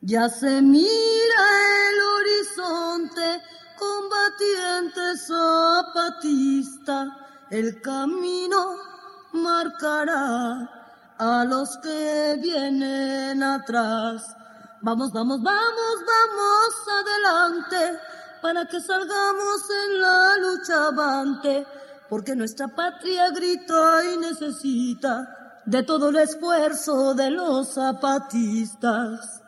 Ya se mira el horizonte, combatiente zapatista, el camino marcará a los que vienen atrás. Vamos, vamos, vamos, vamos adelante, para que salgamos en la lucha avante, porque nuestra patria grita y necesita de todo el esfuerzo de los zapatistas.